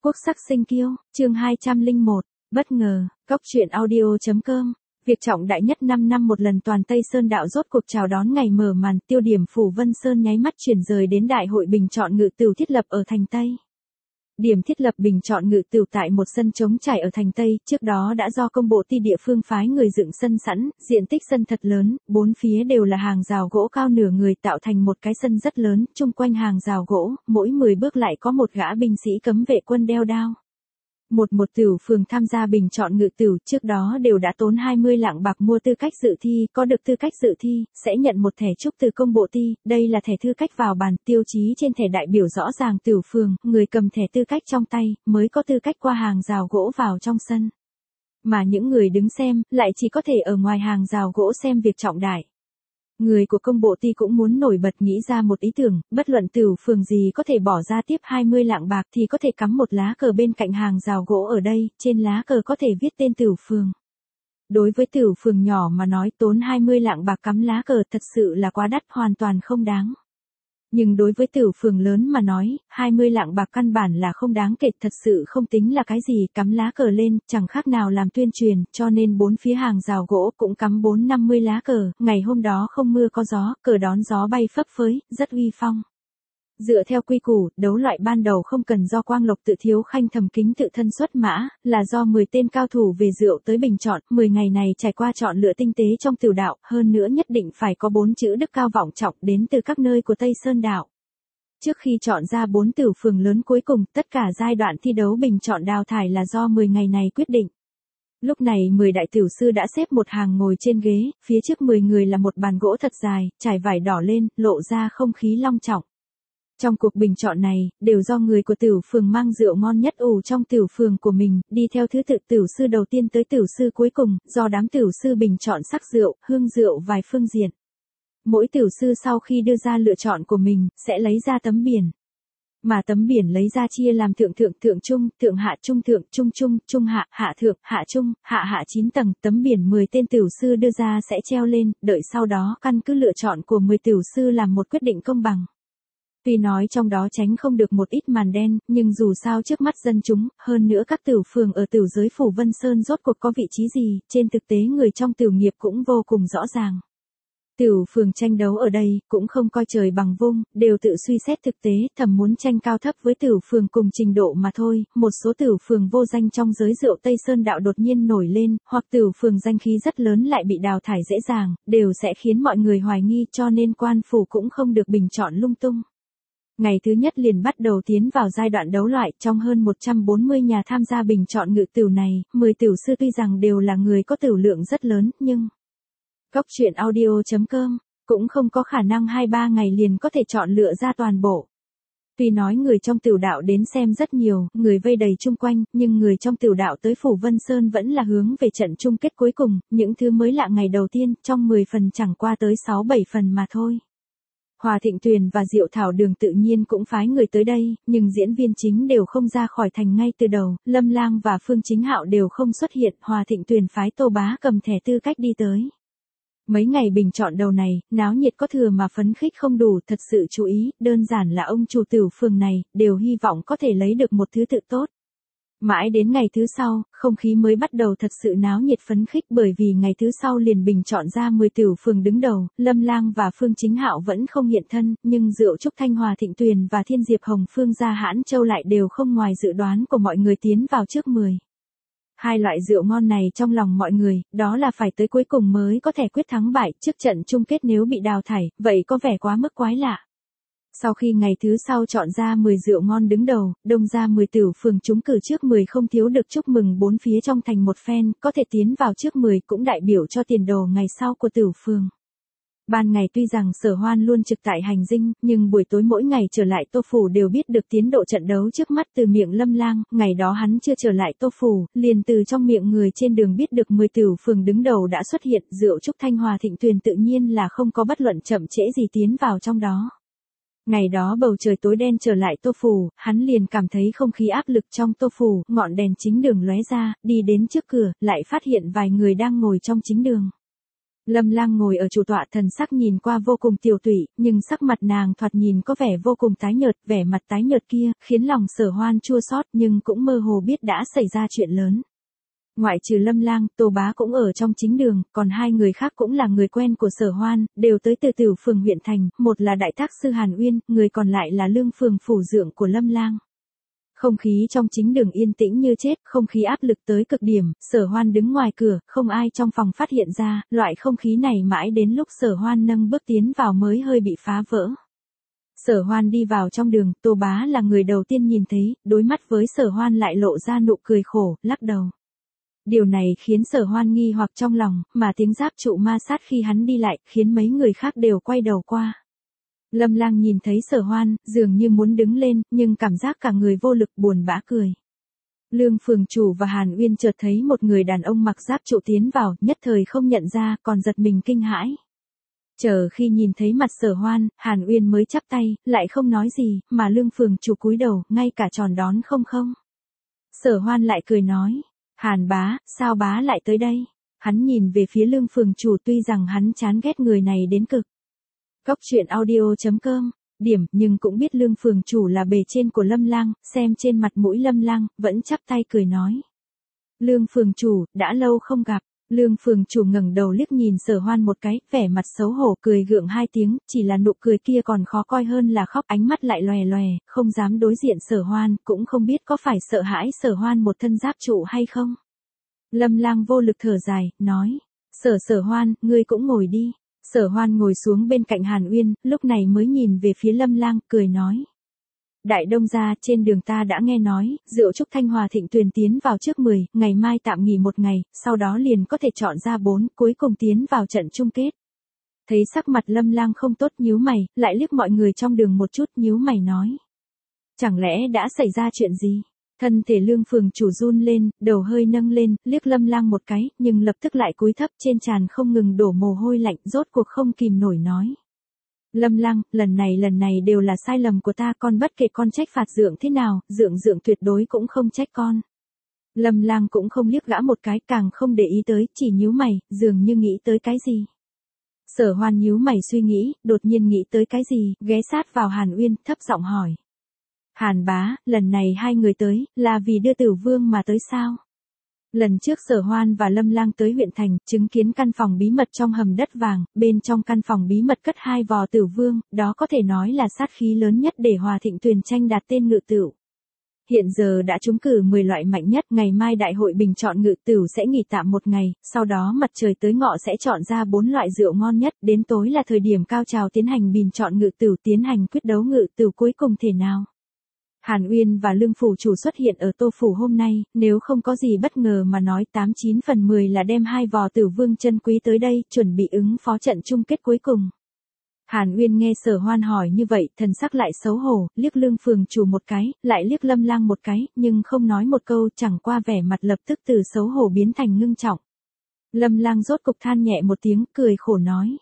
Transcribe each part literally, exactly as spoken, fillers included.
Quốc sắc sinh kiêu, chương hai trăm lẻ một, bất ngờ, Cóc truyện audio.com. Việc trọng đại nhất năm năm một lần toàn Tây Sơn đạo rốt cuộc chào đón ngày mở màn, tiêu điểm Phủ Vân Sơn nháy mắt chuyển rời đến đại hội bình chọn ngự tửu thiết lập ở thành Tây. Điểm thiết lập bình chọn ngự tửu tại một sân trống trải ở thành Tây, trước đó đã do công bộ ty địa phương phái người dựng sân sẵn, diện tích sân thật lớn, bốn phía đều là hàng rào gỗ cao nửa người tạo thành một cái sân rất lớn, chung quanh hàng rào gỗ, mỗi mười bước lại có một gã binh sĩ cấm vệ quân đeo đao. Một một tửu phường tham gia bình chọn ngự tửu trước đó đều đã tốn hai mươi lạng bạc mua tư cách dự thi, có được tư cách dự thi, sẽ nhận một thẻ trúc từ công bộ ty, đây là thẻ tư cách vào bàn, tiêu chí trên thẻ đại biểu rõ ràng tửu phường, người cầm thẻ tư cách trong tay, mới có tư cách qua hàng rào gỗ vào trong sân. Mà những người đứng xem, lại chỉ có thể ở ngoài hàng rào gỗ xem việc trọng đại. Người của công bộ ty cũng muốn nổi bật nghĩ ra một ý tưởng, bất luận tửu phường gì có thể bỏ ra tiếp hai mươi lạng bạc thì có thể cắm một lá cờ bên cạnh hàng rào gỗ ở đây, trên lá cờ có thể viết tên tửu phường. Đối với tửu phường nhỏ mà nói tốn hai mươi lạng bạc cắm lá cờ thật sự là quá đắt, hoàn toàn không đáng. Nhưng đối với tửu phường lớn mà nói, hai mươi lạng bạc căn bản là không đáng kể, thật sự không tính là cái gì, cắm lá cờ lên, chẳng khác nào làm tuyên truyền, cho nên bốn phía hàng rào gỗ cũng cắm bốn năm mươi lá cờ, ngày hôm đó không mưa có gió, cờ đón gió bay phấp phới, rất uy phong. Dựa theo quy củ, đấu loại ban đầu không cần do Quang Lộc tự thiếu khanh thầm kính tự thân xuất mã, là do mười tên cao thủ về rượu tới bình chọn, mười ngày này trải qua chọn lựa tinh tế trong tửu đạo, hơn nữa nhất định phải có bốn chữ đức cao vọng trọng đến từ các nơi của Tây Sơn đạo. Trước khi chọn ra bốn tửu phường lớn cuối cùng, tất cả giai đoạn thi đấu bình chọn đào thải là do mười ngày này quyết định. Lúc này mười đại tửu sư đã xếp một hàng ngồi trên ghế, phía trước mười người là một bàn gỗ thật dài, trải vải đỏ lên, lộ ra không khí long trọng. Trong cuộc bình chọn này, đều do người của tửu phường mang rượu ngon nhất ủ trong tửu phường của mình, đi theo thứ tự tửu sư đầu tiên tới tửu sư cuối cùng, do đám tửu sư bình chọn sắc rượu, hương rượu vài phương diện. Mỗi tửu sư sau khi đưa ra lựa chọn của mình, sẽ lấy ra tấm biển. Mà tấm biển lấy ra chia làm thượng thượng thượng trung, thượng hạ trung thượng, trung trung, trung hạ, hạ thượng, hạ trung, hạ hạ chín tầng, tấm biển mười tên tửu sư đưa ra sẽ treo lên, đợi sau đó căn cứ lựa chọn của mười tửu sư làm một quyết định công bằng. Tuy nói trong đó tránh không được một ít màn đen, nhưng dù sao trước mắt dân chúng, hơn nữa các tửu phường ở tửu giới Phủ Vân Sơn rốt cuộc có vị trí gì, trên thực tế người trong tửu nghiệp cũng vô cùng rõ ràng. Tửu phường tranh đấu ở đây, cũng không coi trời bằng vung, đều tự suy xét thực tế, thầm muốn tranh cao thấp với tửu phường cùng trình độ mà thôi, một số tửu phường vô danh trong giới rượu Tây Sơn đạo đột nhiên nổi lên, hoặc tửu phường danh khí rất lớn lại bị đào thải dễ dàng, đều sẽ khiến mọi người hoài nghi cho nên quan phủ cũng không được bình chọn lung tung. Ngày thứ nhất liền bắt đầu tiến vào giai đoạn đấu loại, trong hơn một trăm bốn mươi nhà tham gia bình chọn ngự tửu này, mười tửu sư tuy rằng đều là người có tửu lượng rất lớn, nhưng Cóc truyện audio.com cũng không có khả năng hai ba ngày liền có thể chọn lựa ra toàn bộ. Tuy nói người trong tửu đạo đến xem rất nhiều, người vây đầy chung quanh, nhưng người trong tửu đạo tới Phủ Vân Sơn vẫn là hướng về trận chung kết cuối cùng, những thứ mới lạ ngày đầu tiên, trong mười phần chẳng qua tới sáu bảy phần mà thôi. Hòa Thịnh Tuyền và Diệu Thảo Đường tự nhiên cũng phái người tới đây, nhưng diễn viên chính đều không ra khỏi thành ngay từ đầu, Lâm Lang và Phương Chính Hạo đều không xuất hiện, Hòa Thịnh Tuyền phái Tô Bá cầm thẻ tư cách đi tới. Mấy ngày bình chọn đầu này, náo nhiệt có thừa mà phấn khích không đủ, thật sự chú ý, đơn giản là ông chủ tửu phường này, đều hy vọng có thể lấy được một thứ tự tốt. Mãi đến ngày thứ sau, không khí mới bắt đầu thật sự náo nhiệt phấn khích bởi vì ngày thứ sau liền bình chọn ra mười tửu phường đứng đầu, Lâm Lang và Phương Chính Hạo vẫn không hiện thân, nhưng Rượu Trúc Thanh Hòa Thịnh Tuyền và Thiên Diệp Hồng Phương Gia Hãn Châu lại đều không ngoài dự đoán của mọi người tiến vào trước mười. Hai loại rượu ngon này trong lòng mọi người, đó là phải tới cuối cùng mới có thể quyết thắng bại, trước trận chung kết nếu bị đào thải, vậy có vẻ quá mức quái lạ. Sau khi ngày thứ sau chọn ra mười rượu ngon đứng đầu, đông ra mười tửu phường trúng cử trước mười không thiếu được chúc mừng bốn phía trong thành một phen, có thể tiến vào trước mười cũng đại biểu cho tiền đồ ngày sau của tửu phường. Ban ngày tuy rằng Sở Hoan luôn trực tại hành dinh, nhưng buổi tối mỗi ngày trở lại Tô Phủ đều biết được tiến độ trận đấu trước mắt từ miệng Lâm Lang, ngày đó hắn chưa trở lại Tô Phủ, liền từ trong miệng người trên đường biết được mười tửu phường đứng đầu đã xuất hiện, Rượu Trúc Thanh Hòa Thịnh Tuyền tự nhiên là không có bất luận chậm trễ gì tiến vào trong đó. Ngày đó bầu trời tối đen trở lại Tô Phủ, hắn liền cảm thấy không khí áp lực trong Tô Phủ, ngọn đèn chính đường lóe ra, đi đến trước cửa, lại phát hiện vài người đang ngồi trong chính đường. Lâm Lang ngồi ở chủ tọa, thần sắc nhìn qua vô cùng tiều tụy, nhưng sắc mặt nàng thoạt nhìn có vẻ vô cùng tái nhợt, vẻ mặt tái nhợt kia, khiến lòng Sở Hoan chua xót nhưng cũng mơ hồ biết đã xảy ra chuyện lớn. Ngoại trừ Lâm Lang, Tô Bá cũng ở trong chính đường, còn hai người khác cũng là người quen của Sở Hoan, đều tới từ Tửu phường huyện thành, một là đại thác sư Hàn Uyên, người còn lại là lương phường phủ dượng của Lâm Lang. Không khí trong chính đường yên tĩnh như chết, không khí áp lực tới cực điểm, Sở Hoan đứng ngoài cửa, không ai trong phòng phát hiện ra, loại không khí này mãi đến lúc Sở Hoan nâng bước tiến vào mới hơi bị phá vỡ. Sở Hoan đi vào trong đường, Tô Bá là người đầu tiên nhìn thấy, đối mắt với Sở Hoan lại lộ ra nụ cười khổ, lắc đầu. Điều này khiến Sở Hoan nghi hoặc trong lòng, mà tiếng giáp trụ ma sát khi hắn đi lại, khiến mấy người khác đều quay đầu qua. Lâm Lang nhìn thấy Sở Hoan, dường như muốn đứng lên, nhưng cảm giác cả người vô lực, buồn bã cười. Lương phường chủ và Hàn Uyên chợt thấy một người đàn ông mặc giáp trụ tiến vào, nhất thời không nhận ra, còn giật mình kinh hãi. Chờ khi nhìn thấy mặt Sở Hoan, Hàn Uyên mới chắp tay, lại không nói gì, mà Lương phường chủ cúi đầu, ngay cả tròn đón không không. Sở Hoan lại cười nói, Hàn bá, sao bá lại tới đây? Hắn nhìn về phía Lương phường chủ, tuy rằng hắn chán ghét người này đến cực. Cóc truyện audio chấm com, điểm, nhưng cũng biết Lương phường chủ là bề trên của Lâm Lang, xem trên mặt mũi Lâm Lang, vẫn chắp tay cười nói. Lương phường chủ, đã lâu không gặp. Lương phường chủ ngẩng đầu liếc nhìn Sở Hoan một cái, vẻ mặt xấu hổ cười gượng hai tiếng, chỉ là nụ cười kia còn khó coi hơn là khóc, ánh mắt lại lòe lòe, không dám đối diện Sở Hoan, cũng không biết có phải sợ hãi Sở Hoan một thân giáp trụ hay không. Lâm Lang vô lực thở dài, nói, Sở Sở Hoan, ngươi cũng ngồi đi. Sở Hoan ngồi xuống bên cạnh Hàn Uyên, lúc này mới nhìn về phía Lâm Lang, cười nói. Đại đông gia, trên đường ta đã nghe nói, rượu trúc Thanh Hòa Thịnh Tuyền tiến vào trước mười, ngày mai tạm nghỉ một ngày, sau đó liền có thể chọn ra bốn, cuối cùng tiến vào trận chung kết. Thấy sắc mặt Lâm Lang không tốt, nhíu mày, lại liếc mọi người trong đường một chút, nhíu mày nói. Chẳng lẽ đã xảy ra chuyện gì? Thân thể Lương phường chủ run lên, đầu hơi nâng lên, liếc Lâm Lang một cái, nhưng lập tức lại cúi thấp, trên trán không ngừng đổ mồ hôi lạnh, rốt cuộc không kìm nổi nói. Lâm Lang, lần này lần này đều là sai lầm của ta, con bất kể con trách phạt dượng thế nào, dượng dượng tuyệt đối cũng không trách con. Lâm Lang cũng không liếc gã một cái, càng không để ý tới, chỉ nhíu mày, dường như nghĩ tới cái gì. Sở Hoan nhíu mày suy nghĩ, đột nhiên nghĩ tới cái gì, ghé sát vào Hàn Uyên, thấp giọng hỏi. Hàn bá, lần này hai người tới, là vì đưa Tử Vương mà tới sao? Lần trước Sở Hoan và Lâm Lang tới huyện thành, chứng kiến căn phòng bí mật trong hầm đất vàng, bên trong căn phòng bí mật cất hai vò Tử Vương, đó có thể nói là sát khí lớn nhất để Hòa Thịnh Tuyền tranh đạt tên ngự tửu. Hiện giờ đã trúng cử mười loại mạnh nhất, ngày mai đại hội bình chọn ngự tửu sẽ nghỉ tạm một ngày, sau đó mặt trời tới ngọ sẽ chọn ra bốn loại rượu ngon nhất, đến tối là thời điểm cao trào tiến hành bình chọn ngự tửu, tiến hành quyết đấu ngự tửu cuối cùng thể nào. Hàn Uyên và Lương phủ chủ xuất hiện ở Tô phủ hôm nay, nếu không có gì bất ngờ mà nói tám chín phần mười là đem hai vò Tử Vương chân quý tới đây, chuẩn bị ứng phó trận chung kết cuối cùng. Hàn Uyên nghe Sở Hoan hỏi như vậy, thần sắc lại xấu hổ, liếc Lương phường chủ một cái, lại liếc Lâm Lang một cái, nhưng không nói một câu, chẳng qua vẻ mặt lập tức từ xấu hổ biến thành ngưng trọng. Lâm Lang rốt cục than nhẹ một tiếng, cười khổ nói.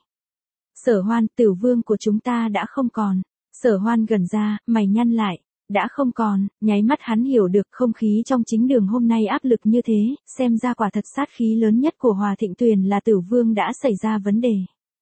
Sở Hoan, Tử Vương của chúng ta đã không còn. Sở Hoan gần ra, mày nhăn lại. Đã không còn, nháy mắt hắn hiểu được không khí trong chính đường hôm nay áp lực như thế, xem ra quả thật sát khí lớn nhất của Hòa Thịnh Tuyền là Tử Vương đã xảy ra vấn đề.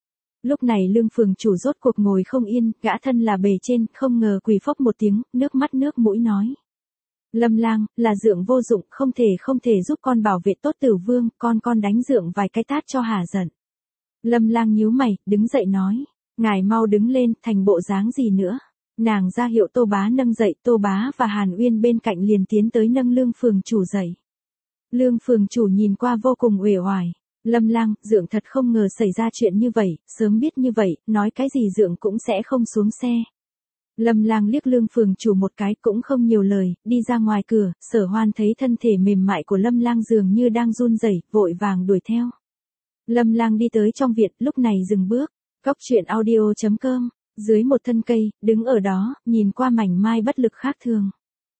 Lúc này Lương phường chủ rốt cuộc ngồi không yên, gã thân là bề trên, không ngờ quỳ phốc một tiếng, nước mắt nước mũi nói. Lâm Lang, là dượng vô dụng, không thể không thể giúp con bảo vệ tốt Tử Vương, con con đánh dượng vài cái tát cho hả giận. Lâm Lang nhíu mày, đứng dậy nói, ngài mau đứng lên, thành bộ dáng gì nữa. Nàng ra hiệu Tô Bá nâng dậy, Tô Bá và Hàn Uyên bên cạnh liền tiến tới nâng Lương phường chủ dậy. Lương phường chủ nhìn qua vô cùng uể oải. Lâm Lang, dượng thật không ngờ xảy ra chuyện như vậy, sớm biết như vậy, nói cái gì dượng cũng sẽ không xuống xe. Lâm Lang liếc Lương phường chủ một cái cũng không nhiều lời, đi ra ngoài cửa, Sở Hoan thấy thân thể mềm mại của Lâm Lang dường như đang run rẩy, vội vàng đuổi theo. Lâm Lang đi tới trong viện, lúc này dừng bước. Cóc truyện audio chấm com. Dưới một thân cây, đứng ở đó, nhìn qua mảnh mai bất lực khác thường.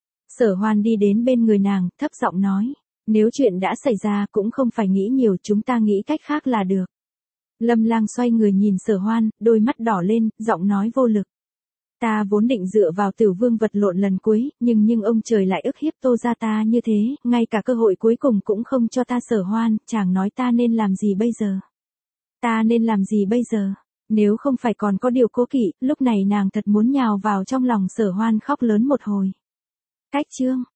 Sở Hoan đi đến bên người nàng, thấp giọng nói, nếu chuyện đã xảy ra cũng không phải nghĩ nhiều, chúng ta nghĩ cách khác là được. Lâm Lang xoay người nhìn Sở Hoan, đôi mắt đỏ lên, giọng nói vô lực. Ta vốn định dựa vào Tử Vương vật lộn lần cuối, nhưng nhưng ông trời lại ức hiếp Tô gia ta như thế, ngay cả cơ hội cuối cùng cũng không cho ta. Sở Hoan, chàng nói ta nên làm gì bây giờ? Ta nên làm gì bây giờ? Nếu không phải còn có điều cố kỵ, lúc này nàng thật muốn nhào vào trong lòng Sở Hoan khóc lớn một hồi. Cách chương